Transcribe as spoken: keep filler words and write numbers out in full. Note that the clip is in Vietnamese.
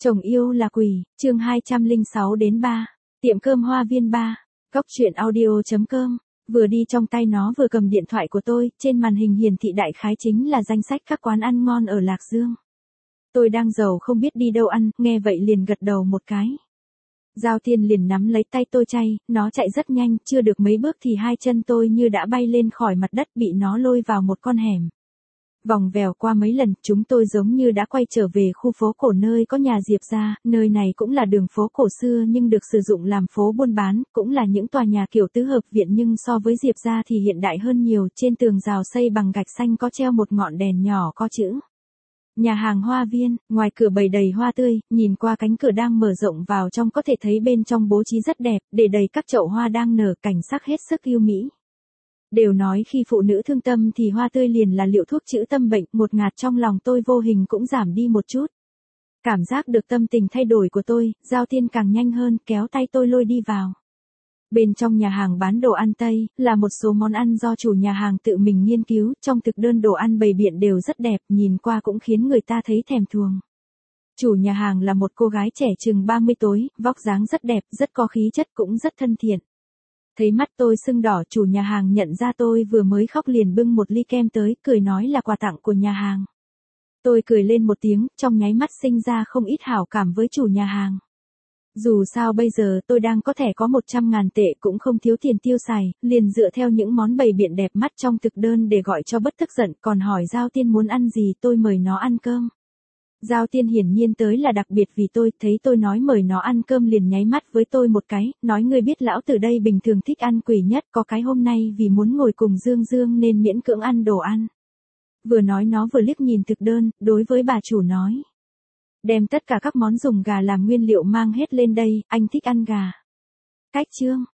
Chồng yêu là quỷ, chương hai trăm lẻ sáu đến ba. Tiệm cơm Hoa Viên ba. Góc truyện audio.com. Vừa đi trong tay nó vừa cầm điện thoại của tôi, trên màn hình hiển thị đại khái chính là danh sách các quán ăn ngon ở Lạc Dương. Tôi đang giàu không biết đi đâu ăn, nghe vậy liền gật đầu một cái. Giao Thiên liền nắm lấy tay tôi chay, nó chạy rất nhanh, chưa được mấy bước thì hai chân tôi như đã bay lên khỏi mặt đất bị nó lôi vào một con hẻm. Vòng vèo qua mấy lần, chúng tôi giống như đã quay trở về khu phố cổ nơi có nhà Diệp gia, nơi này cũng là đường phố cổ xưa nhưng được sử dụng làm phố buôn bán, cũng là những tòa nhà kiểu tứ hợp viện nhưng so với Diệp gia thì hiện đại hơn nhiều, trên tường rào xây bằng gạch xanh có treo một ngọn đèn nhỏ có chữ Nhà hàng Hoa Viên, ngoài cửa bày đầy hoa tươi, nhìn qua cánh cửa đang mở rộng vào trong có thể thấy bên trong bố trí rất đẹp, để đầy các chậu hoa đang nở, cảnh sắc hết sức yêu mỹ. Đều nói khi phụ nữ thương tâm thì hoa tươi liền là liệu thuốc chữa tâm bệnh, một ngạt trong lòng tôi vô hình cũng giảm đi một chút. Cảm giác được tâm tình thay đổi của tôi, Giao Thiên càng nhanh hơn, kéo tay tôi lôi đi vào. Bên trong nhà hàng bán đồ ăn Tây, là một số món ăn do chủ nhà hàng tự mình nghiên cứu, trong thực đơn đồ ăn bày biện đều rất đẹp, nhìn qua cũng khiến người ta thấy thèm thuồng. Chủ nhà hàng là một cô gái trẻ chừng ba mươi tối, vóc dáng rất đẹp, rất có khí chất cũng rất thân thiện. Thấy mắt tôi sưng đỏ, chủ nhà hàng nhận ra tôi vừa mới khóc liền bưng một ly kem tới, cười nói là quà tặng của nhà hàng. Tôi cười lên một tiếng, trong nháy mắt sinh ra không ít hảo cảm với chủ nhà hàng. Dù sao bây giờ tôi đang có thể có một trăm ngàn tệ cũng không thiếu tiền tiêu xài, liền dựa theo những món bày biện đẹp mắt trong thực đơn để gọi cho bất tức giận, còn hỏi Giao Tiên muốn ăn gì tôi mời nó ăn cơm. Giao Tiên hiển nhiên tới là đặc biệt vì tôi, thấy tôi nói mời nó ăn cơm liền nháy mắt với tôi một cái, nói ngươi biết lão từ đây bình thường thích ăn quỷ nhất, có cái hôm nay vì muốn ngồi cùng Dương Dương nên miễn cưỡng ăn đồ ăn. Vừa nói nó vừa liếc nhìn thực đơn, đối với bà chủ nói. Đem tất cả các món dùng gà làm nguyên liệu mang hết lên đây, anh thích ăn gà. Cách chương,